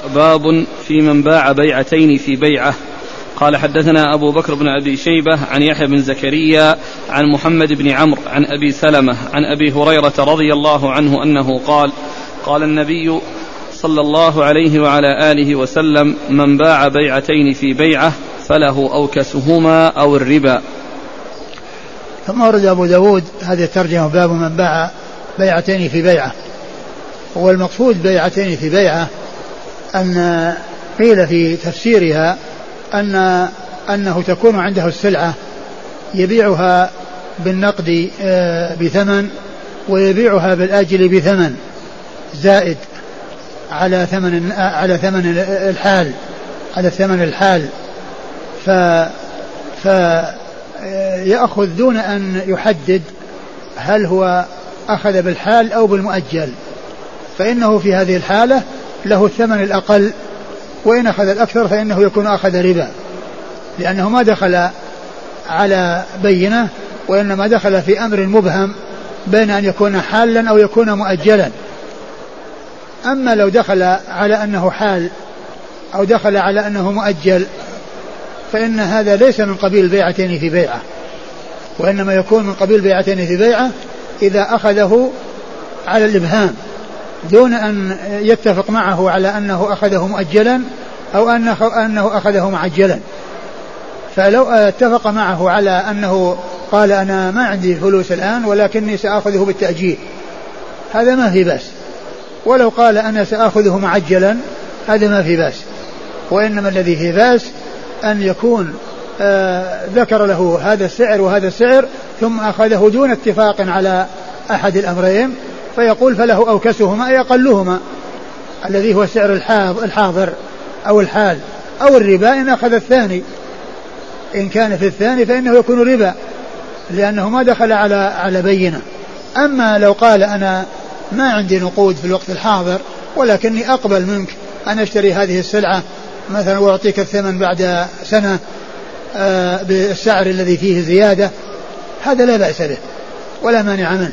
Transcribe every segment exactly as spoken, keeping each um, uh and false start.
باب في من باع بيعتين في بيعة. قال حدثنا أبو بكر بن أبي شيبة عن يحيى بن زكريا عن محمد بن عمرو عن أبي سلمة عن أبي هريرة رضي الله عنه أنه قال قال النبي صلى الله عليه وعلى آله وسلم: من باع بيعتين في بيعة فله أوكسهما أو الربا. ثم ورد أبو داود هذه الترجمة: باب من باع بيعتين في بيعة. والمقصود بيعتين في بيعة أن قيل في تفسيرها أن أنه تكون عنده السلعة يبيعها بالنقد بثمن ويبيعها بالآجل بثمن زائد على ثمن على ثمن الحال على ثمن الحال ف فيأخذ دون أن يحدد هل هو أخذ بالحال أو بالمؤجل، فإنه في هذه الحالة له الثمن الأقل، وإن أخذ الأكثر فإنه يكون أخذ ربا، لأنه ما دخل على بينة وإنما دخل في أمر مبهم بين أن يكون حالا أو يكون مؤجلا. أما لو دخل على أنه حال أو دخل على أنه مؤجل فإن هذا ليس من قبيل بيعتين في بيعة، وإنما يكون من قبيل بيعتين في بيعة إذا أخذه على الإبهام دون أن يتفق معه على أنه أخذه مؤجلا أو أنه أخذه معجلا. فلو اتفق معه على أنه قال: أنا ما عندي فلوس الآن ولكني سأخذه بالتأجيل، هذا ما في بأس. ولو قال: أنا سأخذه معجلا، هذا ما في بأس. وإنما الذي في بأس أن يكون آه ذكر له هذا السعر وهذا السعر ثم أخذه دون اتفاق على أحد الأمرين، فيقول: فله أوكسهما أي أقلهما، الذي هو سعر الحاضر أو الحال أو الربا إن أخذ الثاني. إن كان في الثاني فإنه يكون ربا، لأنه ما دخل على على بينة. أما لو قال: أنا ما عندي نقود في الوقت الحاضر ولكني أقبل منك أن أشتري هذه السلعة مثلا وأعطيك الثمن بعد سنة آه بالسعر الذي فيه زيادة، هذا لا بأس به ولا مانع منه.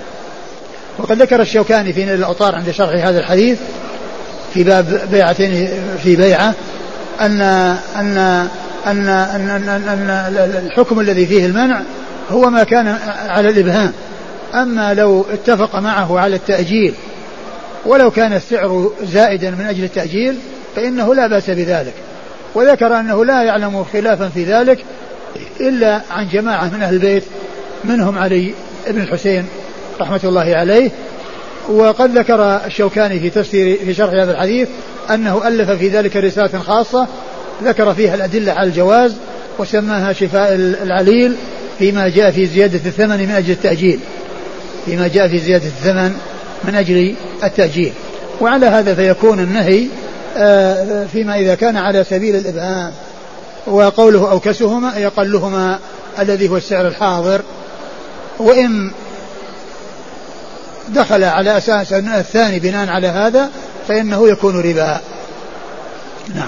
وقد ذكر الشوكاني في نيل الأوطار عند شرح هذا الحديث في باب بيعتين في بيعة أن أن أن أن, أن, أن, أن الحكم الذي فيه المنع هو ما كان على الإبهام. أما لو اتفق معه على التأجيل ولو كان السعر زائدا من أجل التأجيل فإنه لا بأس بذلك. وذكر أنه لا يعلم خلافا في ذلك إلا عن جماعة من أهل البيت منهم علي بن الحسين رحمة الله عليه. وقد ذكر الشوكاني في تفسير في شرح هذا الحديث أنه ألف في ذلك رسالة خاصة ذكر فيها الأدلة على الجواز وسماها شفاء العليل فيما جاء في زيادة الثمن من أجل التأجيل فيما جاء في زيادة الثمن من أجل التأجيل. وعلى هذا فيكون النهي فيما إذا كان على سبيل الإبهام. وقوله أوكسهما يقلهما الذي هو السعر الحاضر، وإن دخل على أساس الثاني بناء على هذا فإنه يكون ربا. نعم.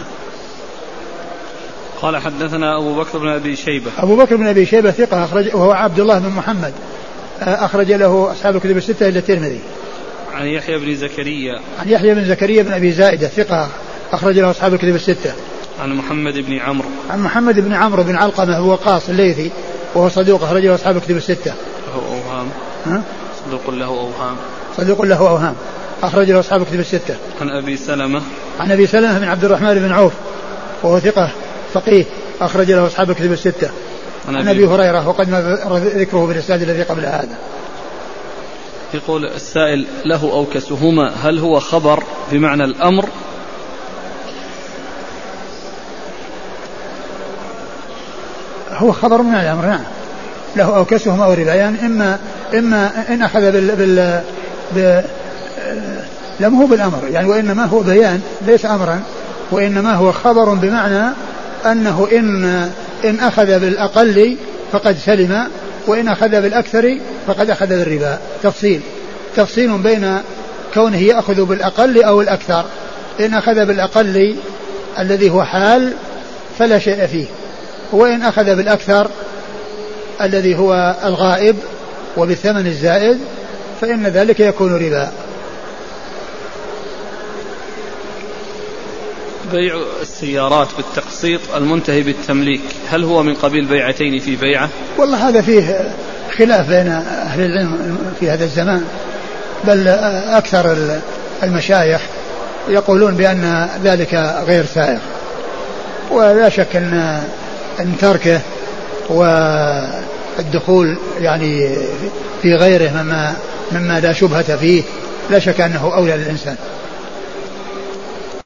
قال حدثنا أبو بكر بن أبي شيبة. أبو بكر بن أبي شيبة ثقة أخرج وهو عبد الله بن محمد أخرج له أصحاب الكتب الستة إلا الترمذي. عن يحيى بن زكريا. عن يحيى بن زكريا بن أبي زائدة ثقة أخرج له أصحاب الكتب الستة. عن محمد بن عمرو. عن محمد بن عمرو بن علقمة هو قاص الليثي وهو صدوق أخرج له أصحاب الكتب الستة. له أوهام. ها؟ صدوق له أوهام. صدوق له أوهام أخرج له أصحاب الكتب الستة. عن أبي سلمة. عن أبي سلمة بن عبد الرحمن بن عوف وهو ثقة فقيه أخرج له أصحاب الكتب الستة. عن أبي هريرة وقد ذكره بالإسناد الذي قبل هذا. يقول السائل: له أوكسهما، هل هو خبر بمعنى الأمر؟ هو خبر من الأمر. نعم، له أوكسهما أو ربا، يعني إما إما إن أخذ بال بال ب لم هو بالأمر يعني، وإنما هو بيان ليس أمرا، وإنما هو خبر بمعنى أنه إن إن أخذ بالأقل فقد سلم، وإن أخذ بالأكثر فقد أخذ بالربا. تفصيل تفصيل بين كونه يأخذ بالأقل أو الأكثر. إن أخذ بالأقل الذي هو حال فلا شيء فيه، وإن أخذ بالأكثر الذي هو الغائب وبالثمن الزائد فإن ذلك يكون ربا. بيع السيارات بالتقسيط المنتهي بالتمليك هل هو من قبيل بيعتين في بيعة؟ والله هذا فيه خلاف بين أهل العلم في هذا الزمان، بل أكثر المشايخ يقولون بأن ذلك غير سائغ، ولا شك أن أن تركه والدخول يعني في غيره مما مما لا شبهة فيه لا شك أنه أولى للإنسان.